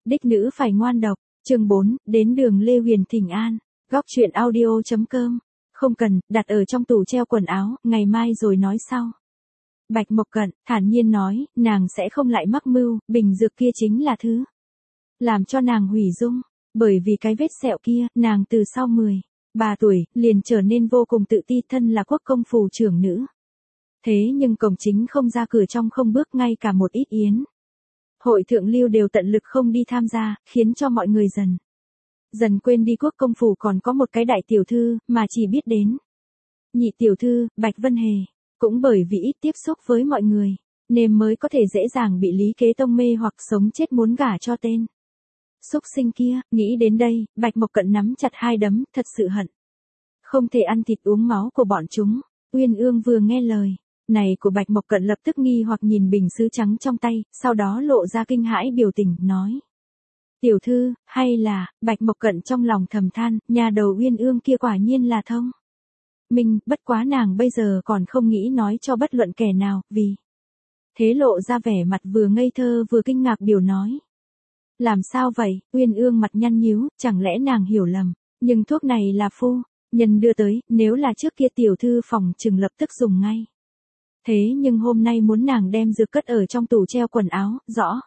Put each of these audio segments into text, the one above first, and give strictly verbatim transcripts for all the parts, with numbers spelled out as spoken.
Đích nữ phải ngoan độc, chương bốn, đến đường Lê Huyền Thỉnh An, góc truyện audio.com. Không cần, đặt ở trong tủ treo quần áo, ngày mai rồi nói sau. Bạch Mộc Cận, thản nhiên nói, nàng sẽ không lại mắc mưu, bình dược kia chính là thứ làm cho nàng hủy dung, bởi vì cái vết sẹo kia, nàng từ sau mười ba tuổi, liền trở nên vô cùng tự ti thân là quốc công phủ trưởng nữ. Thế nhưng cổng chính không ra cửa trong không bước ngay cả một ít yến. Hội thượng lưu đều tận lực không đi tham gia, khiến cho mọi người dần dần quên đi quốc công phủ còn có một cái đại tiểu thư, mà chỉ biết đến nhị tiểu thư, Bạch Vân Hề. Cũng bởi vì ít tiếp xúc với mọi người, nên mới có thể dễ dàng bị Lý Kế Tông mê hoặc sống chết muốn gả cho tên xúc sinh kia. Nghĩ đến đây, Bạch Mộc Cận nắm chặt hai đấm, thật sự hận không thể ăn thịt uống máu của bọn chúng. Uyên Ương vừa nghe lời này của Bạch Mộc Cận lập tức nghi hoặc nhìn bình sứ trắng trong tay, sau đó lộ ra kinh hãi biểu tình, nói: Tiểu thư, hay là, Bạch Mộc Cận trong lòng thầm than, nhà đầu Uyên Ương kia quả nhiên là thông minh, bất quá nàng bây giờ còn không nghĩ nói cho bất luận kẻ nào, vì thế lộ ra vẻ mặt vừa ngây thơ vừa kinh ngạc biểu nói. Làm sao vậy? Uyên Ương mặt nhăn nhíu, chẳng lẽ nàng hiểu lầm, nhưng thuốc này là phu nhân đưa tới, nếu là trước kia tiểu thư phòng chừng lập tức dùng ngay. Thế nhưng hôm nay muốn nàng đem dược cất ở trong tủ treo quần áo, rõ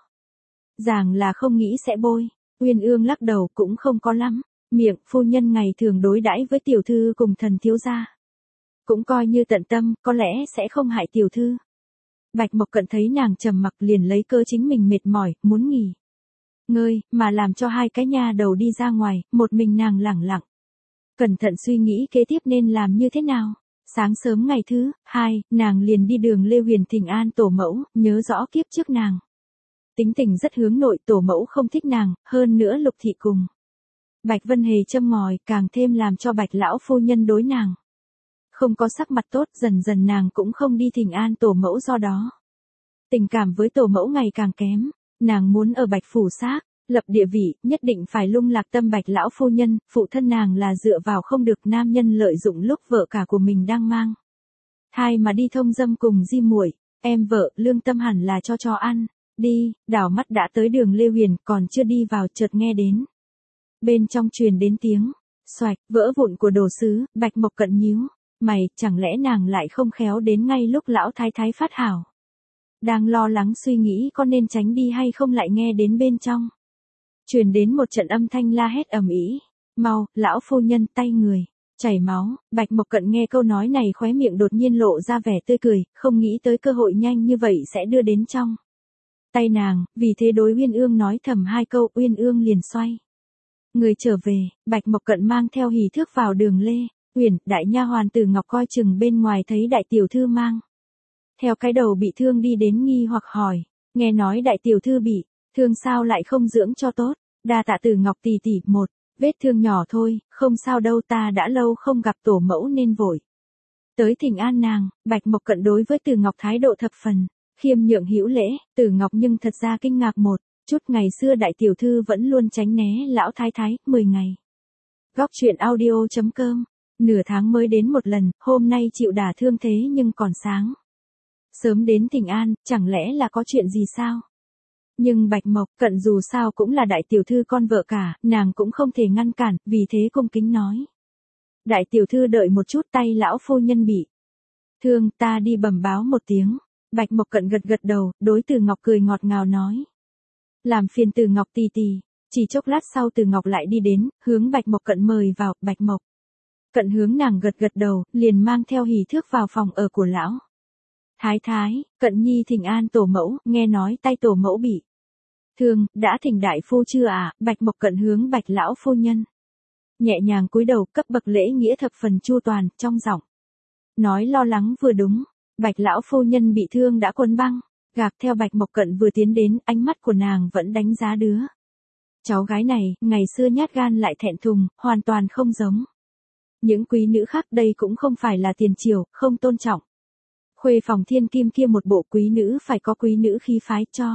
ràng là không nghĩ sẽ bôi. Uyên Ương lắc đầu, cũng không có lắm miệng, phu nhân ngày thường đối đãi với tiểu thư cùng thần thiếu gia cũng coi như tận tâm, có lẽ sẽ không hại tiểu thư. Bạch Mộc Cận thấy nàng trầm mặc liền lấy cơ chính mình mệt mỏi, muốn nghỉ ngơi, mà làm cho hai cái nha đầu đi ra ngoài, một mình nàng lẳng lặng cẩn thận suy nghĩ kế tiếp nên làm như thế nào. Sáng sớm ngày thứ hai, nàng liền đi đường Lê Huyền Thỉnh An tổ mẫu, nhớ rõ kiếp trước nàng tính tình rất hướng nội, tổ mẫu không thích nàng, hơn nữa Lục thị cùng Bạch Vân Hề châm ngòi, càng thêm làm cho Bạch lão phu nhân đối nàng không có sắc mặt tốt, dần dần nàng cũng không đi thỉnh an tổ mẫu, do đó tình cảm với tổ mẫu ngày càng kém. Nàng muốn ở Bạch phủ xác lập địa vị, nhất định phải lung lạc tâm Bạch lão phu nhân, phụ thân nàng là dựa vào không được nam nhân lợi dụng lúc vợ cả của mình đang mang thai mà đi thông dâm cùng di muội. Em vợ, lương tâm hẳn là cho cho ăn đi. Đảo mắt đã tới đường Lê Huyền, còn chưa đi vào chợt nghe đến bên trong truyền đến tiếng xoạch vỡ vụn của đồ sứ. Bạch Mộc Cận nhíu mày, chẳng lẽ nàng lại không khéo đến ngay lúc lão thái thái phát hảo đang lo lắng suy nghĩ có nên tránh đi hay không, lại nghe đến bên trong truyền đến một trận âm thanh la hét ầm ĩ. Mau, lão phu nhân, tay người chảy máu. Bạch Mộc Cận nghe câu nói này khóe miệng đột nhiên lộ ra vẻ tươi cười, không nghĩ tới cơ hội nhanh như vậy sẽ đưa đến trong tay nàng, vì thế đối Uyên Ương nói thầm hai câu. Uyên Ương liền xoay người trở về. Bạch Mộc Cận mang theo hỉ thước vào đường Lê Huyền, đại nha hoàn Tử Ngọc coi chừng bên ngoài thấy đại tiểu thư mang theo cái đầu bị thương đi đến, nghi hoặc hỏi, nghe nói đại tiểu thư bị thương sao lại không dưỡng cho tốt? Đa tạ Tử Ngọc tỷ tỷ, một vết thương nhỏ thôi, không sao đâu, ta đã lâu không gặp tổ mẫu nên vội tới thỉnh an nàng. Bạch Mộc Cận đối với Tử Ngọc thái độ thập phần khiêm nhượng hữu lễ. Tử Ngọc nhưng thật ra kinh ngạc một chút, ngày xưa đại tiểu thư vẫn luôn tránh né lão thái thái. Mười ngày. Góc truyện audio.com. Nửa tháng mới đến một lần, hôm nay chịu đả thương thế nhưng còn sáng sớm đến thỉnh an, chẳng lẽ là có chuyện gì sao? Nhưng Bạch Mộc Cận dù sao cũng là đại tiểu thư con vợ cả, nàng cũng không thể ngăn cản, vì thế cung kính nói: Đại tiểu thư đợi một chút, tay lão phu nhân bị thương, ta đi bẩm báo một tiếng. Bạch Mộc Cận gật gật đầu, đối Từ Ngọc cười ngọt ngào nói: Làm phiền Từ Ngọc tỷ tỷ. Chỉ chốc lát sau Từ Ngọc lại đi đến, hướng Bạch Mộc Cận mời vào. Bạch Mộc Cận hướng nàng gật gật đầu, liền mang theo hỉ thước vào phòng ở của lão thái thái. Cận nhi thỉnh an tổ mẫu, nghe nói tay tổ mẫu bị thương, đã thỉnh đại phu chưa à? Bạch Mộc Cận hướng Bạch lão phu nhân nhẹ nhàng cúi đầu, cấp bậc lễ nghĩa thập phần chu toàn, trong giọng nói lo lắng vừa đúng. Bạch lão phu nhân bị thương đã quấn băng gạc. Theo Bạch Mộc Cận vừa tiến đến, ánh mắt của nàng vẫn đánh giá đứa cháu gái này, ngày xưa nhát gan lại thẹn thùng, hoàn toàn không giống những quý nữ khác. Đây cũng không phải là tiền triều, không tôn trọng khuê phòng thiên kim kia một bộ, quý nữ phải có quý nữ khí phái, cho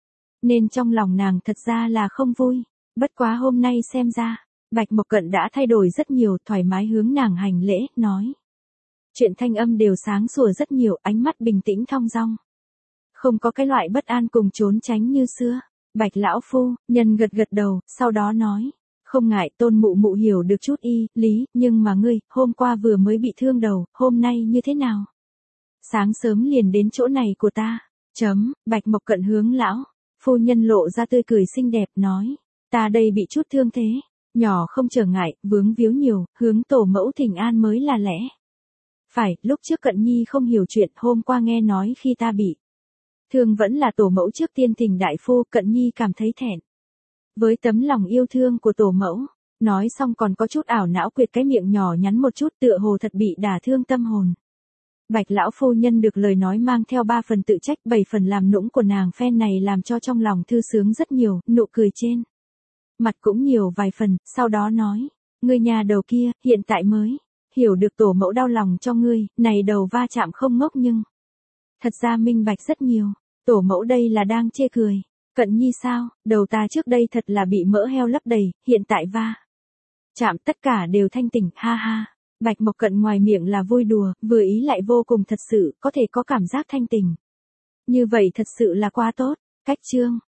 nên trong lòng nàng thật ra là không vui. Bất quá hôm nay xem ra Bạch Mộc Cận đã thay đổi rất nhiều, thoải mái hướng nàng hành lễ, nói chuyện thanh âm đều sáng sủa rất nhiều, ánh mắt bình tĩnh thong dong, không có cái loại bất an cùng trốn tránh như xưa. Bạch lão phu nhân gật gật đầu, sau đó nói. Không ngại, Tôn mụ mụ hiểu được chút y, lý, nhưng mà ngươi, hôm qua vừa mới bị thương đầu, hôm nay như thế nào? Sáng sớm liền đến chỗ này của ta. Chấm, Bạch Mộc Cận hướng lão phu nhân lộ ra tươi cười xinh đẹp nói. Ta đây bị chút thương thế, nhỏ không trở ngại, vướng víu nhiều, hướng tổ mẫu thỉnh an mới là lẽ. Phải, lúc trước Cận Nhi không hiểu chuyện, hôm qua nghe nói khi ta bị thương vẫn là tổ mẫu trước tiên thỉnh đại phu, Cận Nhi cảm thấy thẹn. Với tấm lòng yêu thương của tổ mẫu, nói xong còn có chút ảo não quyệt cái miệng nhỏ nhắn một chút tựa hồ thật bị đả thương tâm hồn. Bạch lão phu nhân được lời nói mang theo ba phần tự trách bảy phần làm nũng của nàng phen này làm cho trong lòng thư sướng rất nhiều, nụ cười trên mặt cũng nhiều vài phần, sau đó nói, ngươi nhà đầu kia, hiện tại mới hiểu được tổ mẫu đau lòng cho ngươi, này đầu va chạm không ngốc nhưng thật ra minh bạch rất nhiều, tổ mẫu đây là đang chê cười. Cận Nhi sao, đầu ta trước đây thật là bị mỡ heo lấp đầy, hiện tại va chạm tất cả đều thanh tỉnh, ha ha. Bạch Mộc Cận ngoài miệng là vui đùa, vừa ý lại vô cùng thật sự, có thể có cảm giác thanh tỉnh. Như vậy thật sự là quá tốt. Cách chương